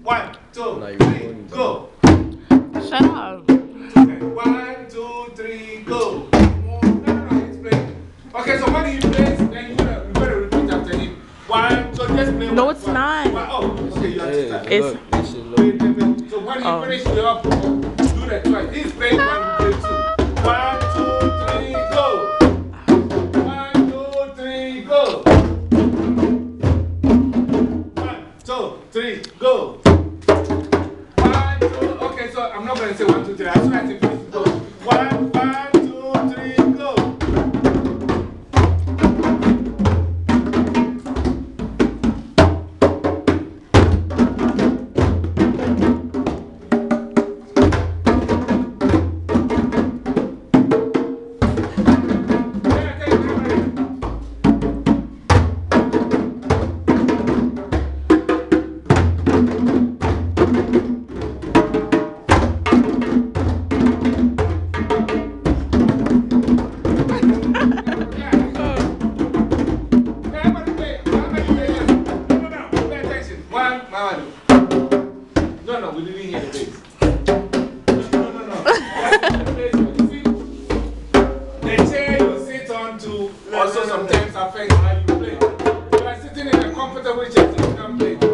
1, 2, Like, 3, go. Shut up. 1, 2, 3, go. No, he's playing. Okay, so when he plays, then you're gonna repeat after him. 1, so just play No, one. it's not. Oh, okay, you have to start. It's look, they should look. So when he finishes, you have to do that twice. He's playing 1, you play 2. 1, 2, 3, go. 1, 2, 3, go. 1, 2, 3, go. 1, 2, okay, so I'm not going to say 1, 2, 3. As soon as he finishes, go. 1, 1, 2, 3, go. No, we didn't hear the bass. No. You see, the chair you sit on to also sometimes affect how you play. You are sitting in a comfortable chair, so you can play.